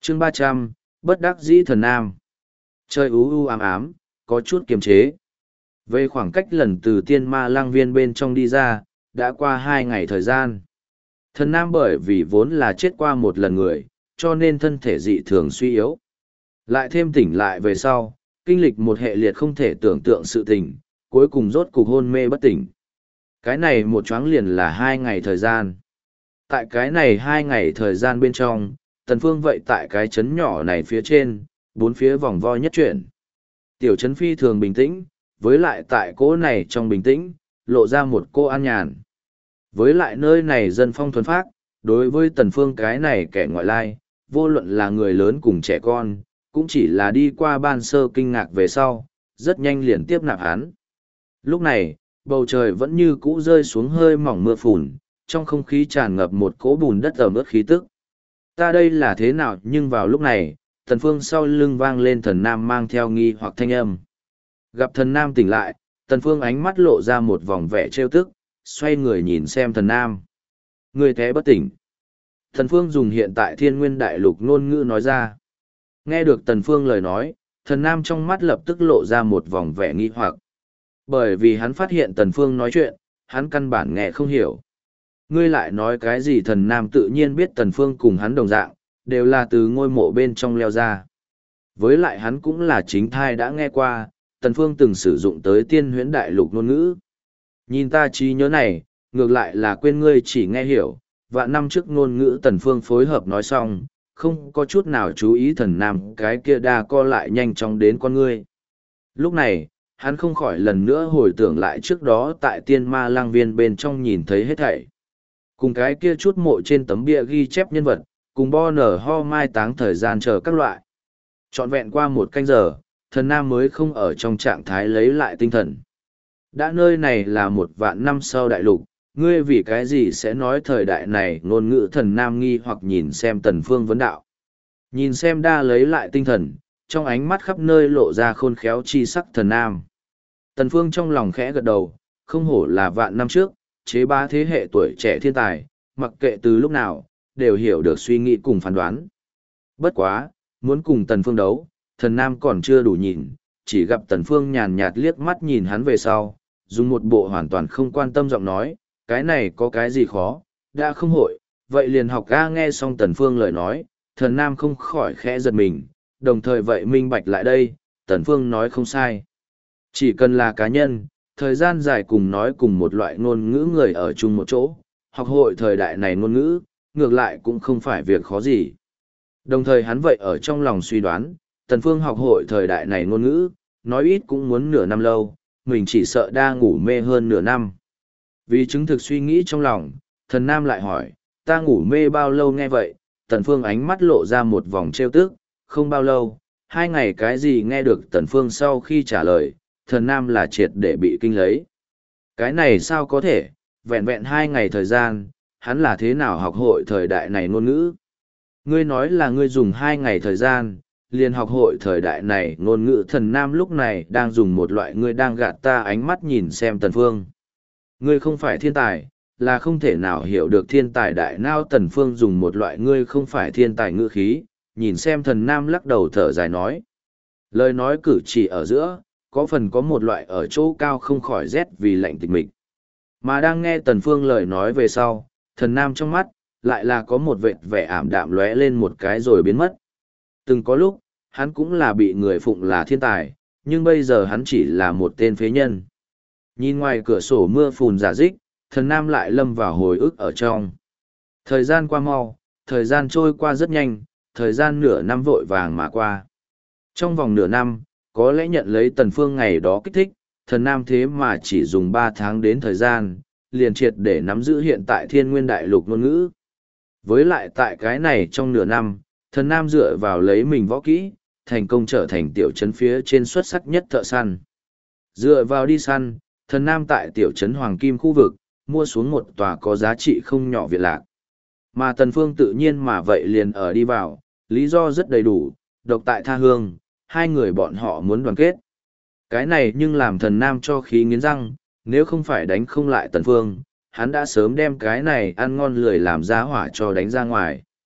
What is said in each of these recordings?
chương 300, bất đắc dĩ thần nam. Trời u u ám ám, có chút kiềm chế. Về khoảng cách lần từ tiên ma lang viên bên trong đi ra, đã qua 2 ngày thời gian. Thần nam bởi vì vốn là chết qua một lần người, cho nên thân thể dị thường suy yếu. Lại thêm tỉnh lại về sau, kinh lịch một hệ liệt không thể tưởng tượng sự tình, cuối cùng rốt cục hôn mê bất tỉnh. Cái này một choáng liền là 2 ngày thời gian. Tại cái này 2 ngày thời gian bên trong, Tần Phương vậy tại cái chấn nhỏ này phía trên, bốn phía vòng vo nhất chuyển. Tiểu chấn phi thường bình tĩnh, với lại tại cỗ này trong bình tĩnh, lộ ra một cô an nhàn. Với lại nơi này dân phong thuần phác, đối với Tần Phương cái này kẻ ngoại lai, vô luận là người lớn cùng trẻ con, cũng chỉ là đi qua ban sơ kinh ngạc về sau, rất nhanh liền tiếp nạp hắn. Lúc này, bầu trời vẫn như cũ rơi xuống hơi mỏng mưa phùn, trong không khí tràn ngập một cỗ bùn đất ẩm ướt khí tức. Ta đây là thế nào? Nhưng vào lúc này, Tần Phương sau lưng vang lên thần nam mang theo nghi hoặc thanh âm. Gặp thần nam tỉnh lại, Tần Phương ánh mắt lộ ra một vòng vẻ trêu tức, xoay người nhìn xem thần nam. Người thế bất tỉnh. Tần Phương dùng hiện tại Thiên Nguyên Đại Lục ngôn ngữ nói ra. Nghe được Tần Phương lời nói, thần nam trong mắt lập tức lộ ra một vòng vẻ nghi hoặc. Bởi vì hắn phát hiện Tần Phương nói chuyện, hắn căn bản nghe không hiểu. Ngươi lại nói cái gì? Thần nam tự nhiên biết Tần Phương cùng hắn đồng dạng, đều là từ ngôi mộ bên trong leo ra. Với lại hắn cũng là chính thai đã nghe qua, Tần Phương từng sử dụng tới Tiên Huyễn Đại Lục ngôn ngữ. Nhìn ta trí nhớ này, ngược lại là quên ngươi chỉ nghe hiểu, vạn năm trước ngôn ngữ Tần Phương phối hợp nói xong, không có chút nào chú ý thần nam cái kia đa co lại nhanh chóng đến con ngươi. Lúc này, hắn không khỏi lần nữa hồi tưởng lại trước đó tại Tiên Ma Lang Viên bên trong nhìn thấy hết thảy. Cùng cái kia chút mộ trên tấm bia ghi chép nhân vật, cùng bo nở ho mai táng thời gian chờ các loại. Trọn vẹn qua 1 canh giờ, thần nam mới không ở trong trạng thái lấy lại tinh thần. Đã nơi này là 1 vạn năm sau đại lục, ngươi vì cái gì sẽ nói thời đại này? Ngôn ngữ thần nam nghi hoặc nhìn xem Tần Phương vấn đạo. Nhìn xem đa lấy lại tinh thần, trong ánh mắt khắp nơi lộ ra khôn khéo chi sắc thần nam. Tần Phương trong lòng khẽ gật đầu, không hổ là vạn năm trước, chế bá thế hệ tuổi trẻ thiên tài, mặc kệ từ lúc nào, đều hiểu được suy nghĩ cùng phán đoán. Bất quá, muốn cùng Tần Phương đấu, thần nam còn chưa đủ nhìn, chỉ gặp Tần Phương nhàn nhạt liếc mắt nhìn hắn về sau, dùng một bộ hoàn toàn không quan tâm giọng nói, cái này có cái gì khó, đã không hội, vậy liền học ga. Nghe xong Tần Phương lời nói, thần nam không khỏi khẽ giật mình, đồng thời vậy minh bạch lại đây, Tần Phương nói không sai. Chỉ cần là cá nhân, thời gian dài cùng nói cùng một loại ngôn ngữ người ở chung một chỗ, học hội thời đại này ngôn ngữ, ngược lại cũng không phải việc khó gì. Đồng thời hắn vậy ở trong lòng suy đoán, Tần Phương học hội thời đại này ngôn ngữ, nói ít cũng muốn nửa năm lâu, mình chỉ sợ đa ngủ mê hơn nửa năm. Vì chứng thực suy nghĩ trong lòng, thần nam lại hỏi, ta ngủ mê bao lâu? Nghe vậy, Tần Phương ánh mắt lộ ra một vòng trêu tức, không bao lâu, 2 ngày cái gì? Nghe được Tần Phương sau khi trả lời, thần nam là triệt để bị kinh lấy. Cái này sao có thể, vẹn vẹn 2 ngày thời gian, hắn là thế nào học hội thời đại này ngôn ngữ? Ngươi nói là ngươi dùng 2 ngày thời gian, liền học hội thời đại này ngôn ngữ? Thần nam lúc này đang dùng một loại ngươi đang gạt ta ánh mắt nhìn xem Tần Phương. Ngươi không phải thiên tài, là không thể nào hiểu được thiên tài đại não. Tần Phương dùng một loại ngươi không phải thiên tài ngữ khí, nhìn xem thần nam lắc đầu thở dài nói. Lời nói cử chỉ ở giữa, có phần có một loại ở chỗ cao không khỏi rét vì lạnh tịch mịch. Mà đang nghe Tần Phương lời nói về sau, thần nam trong mắt, lại là có một vệt vẻ ảm đạm lóe lên một cái rồi biến mất. Từng có lúc, hắn cũng là bị người phụng là thiên tài, nhưng bây giờ hắn chỉ là một tên phế nhân. Nhìn ngoài cửa sổ mưa phùn rả rích, thần nam lại lâm vào hồi ức ở trong. Thời gian qua mau, thời gian trôi qua rất nhanh, thời gian nửa năm vội vàng mà qua. Trong vòng nửa năm, có lẽ nhận lấy Tần Phương ngày đó kích thích, thần nam thế mà chỉ dùng 3 tháng đến thời gian, liền triệt để nắm giữ hiện tại Thiên Nguyên Đại Lục ngôn ngữ. Với lại tại cái này trong nửa năm, thần nam dựa vào lấy mình võ kỹ, thành công trở thành tiểu trấn phía trên xuất sắc nhất thợ săn. Dựa vào đi săn, thần nam tại tiểu trấn Hoàng Kim khu vực, mua xuống một tòa có giá trị không nhỏ viện lạc. Mà Tần Phương tự nhiên mà vậy liền ở đi vào, lý do rất đầy đủ, độc tại tha hương, 2 người bọn họ muốn đoàn kết. Cái này nhưng làm thần nam cho khí nghiến răng, nếu không phải đánh không lại Tần Phương, hắn đã sớm đem cái này ăn ngon lười làm giá hỏa cho đánh ra ngoài.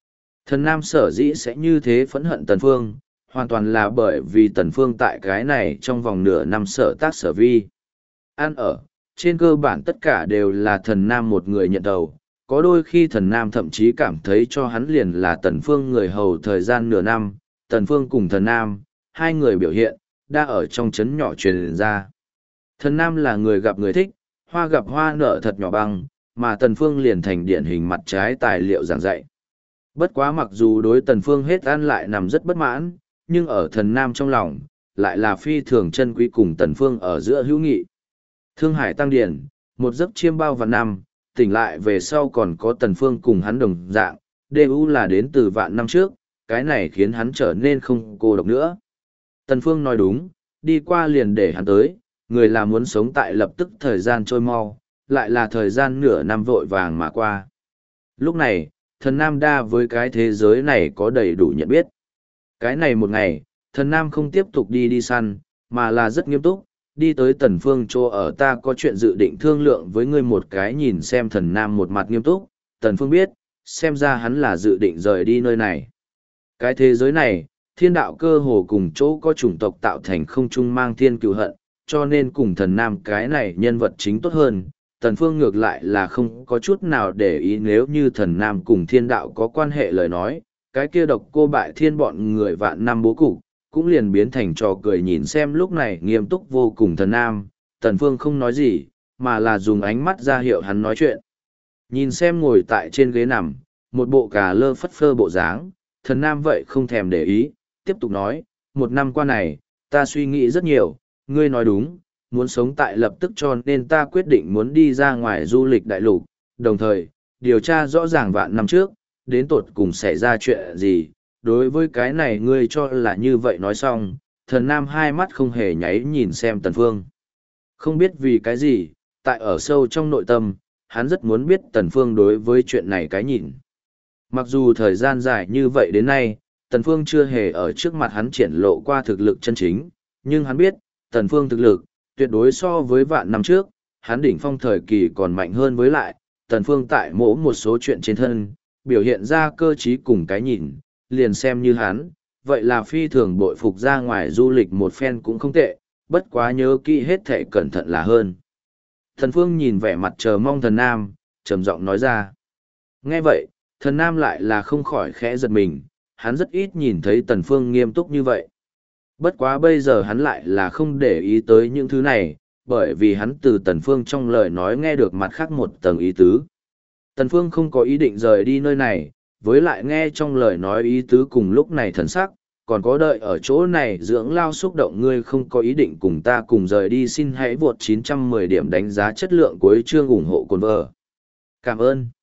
Thần Nam sở dĩ sẽ như thế phẫn hận Tần Phương, hoàn toàn là bởi vì Tần Phương tại cái này trong vòng nửa năm sở tác sở vi. Ăn ở, trên cơ bản tất cả đều là thần Nam một người nhận đầu, có đôi khi thần Nam thậm chí cảm thấy cho hắn liền là Tần Phương người hầu thời gian nửa năm, Tần Phương cùng thần Nam, hai người biểu hiện, đã ở trong chấn nhỏ truyền ra. Thần Nam là người gặp người thích, hoa gặp hoa nở thật nhỏ băng, mà Tần Phương liền thành điển hình mặt trái tài liệu giảng dạy. Bất quá mặc dù đối Tần Phương hết ăn lại nằm rất bất mãn, nhưng ở thần Nam trong lòng, lại là phi thường chân quý cùng Tần Phương ở giữa hữu nghị. Thương Hải Tăng Điển, một giấc chiêm bao vạn năm, tỉnh lại về sau còn có Tần Phương cùng hắn đồng dạng, DU là đến từ vạn năm trước, cái này khiến hắn trở nên không cô độc nữa. Tần Phương nói đúng, đi qua liền để hắn tới, người là muốn sống tại lập tức thời gian trôi mau, lại là thời gian nửa năm vội vàng mà qua. Lúc này, thần Nam đa với cái thế giới này có đầy đủ nhận biết. Cái này một ngày, thần Nam không tiếp tục đi săn, mà là rất nghiêm túc, đi tới Tần Phương chỗ ở ta có chuyện dự định thương lượng với ngươi một cái nhìn xem thần Nam một mặt nghiêm túc, Tần Phương biết, xem ra hắn là dự định rời đi nơi này. Cái thế giới này, thiên đạo cơ hồ cùng chỗ có chủng tộc tạo thành không chung mang thiên cừu hận, cho nên cùng thần Nam cái này nhân vật chính tốt hơn. Tần Phương ngược lại là không có chút nào để ý nếu như thần Nam cùng thiên đạo có quan hệ lời nói, cái kia độc cô bại thiên bọn người vạn năm bố cục, cũng liền biến thành trò cười nhìn xem lúc này nghiêm túc vô cùng thần Nam, Tần Phương không nói gì, mà là dùng ánh mắt ra hiệu hắn nói chuyện. Nhìn xem ngồi tại trên ghế nằm, một bộ cà lơ phất phơ bộ dáng, thần Nam vậy không thèm để ý, tiếp tục nói, một năm qua này, ta suy nghĩ rất nhiều, ngươi nói đúng, muốn sống tại lập tức cho nên ta quyết định muốn đi ra ngoài du lịch đại lục, đồng thời, điều tra rõ ràng vạn năm trước, đến tột cùng xảy ra chuyện gì. Đối với cái này ngươi cho là như vậy nói xong, thần Nam hai mắt không hề nháy nhìn xem Tần Phương. Không biết vì cái gì, tại ở sâu trong nội tâm, hắn rất muốn biết Tần Phương đối với chuyện này cái nhìn. Mặc dù thời gian dài như vậy đến nay, Tần Phương chưa hề ở trước mặt hắn triển lộ qua thực lực chân chính, nhưng hắn biết, Tần Phương thực lực, tuyệt đối so với vạn năm trước, hắn đỉnh phong thời kỳ còn mạnh hơn với lại, Tần Phương tại mỗi một số chuyện trên thân, biểu hiện ra cơ trí cùng cái nhìn, liền xem như hắn, vậy là phi thường bội phục ra ngoài du lịch một phen cũng không tệ, bất quá nhớ kỹ hết thể cẩn thận là hơn. Tần Phương nhìn vẻ mặt chờ mong thần Nam, trầm giọng nói ra. Nghe vậy, thần Nam lại là không khỏi khẽ giật mình, hắn rất ít nhìn thấy Tần Phương nghiêm túc như vậy. Bất quá bây giờ hắn lại là không để ý tới những thứ này, bởi vì hắn từ Tần Phương trong lời nói nghe được mặt khác một tầng ý tứ. Tần Phương không có ý định rời đi nơi này, với lại nghe trong lời nói ý tứ cùng lúc này thần sắc, còn có đợi ở chỗ này dưỡng lao xúc động ngươi không có ý định cùng ta cùng rời đi xin hãy vượt 910 điểm đánh giá chất lượng cuối chương ủng hộ cồn vợ. Cảm ơn.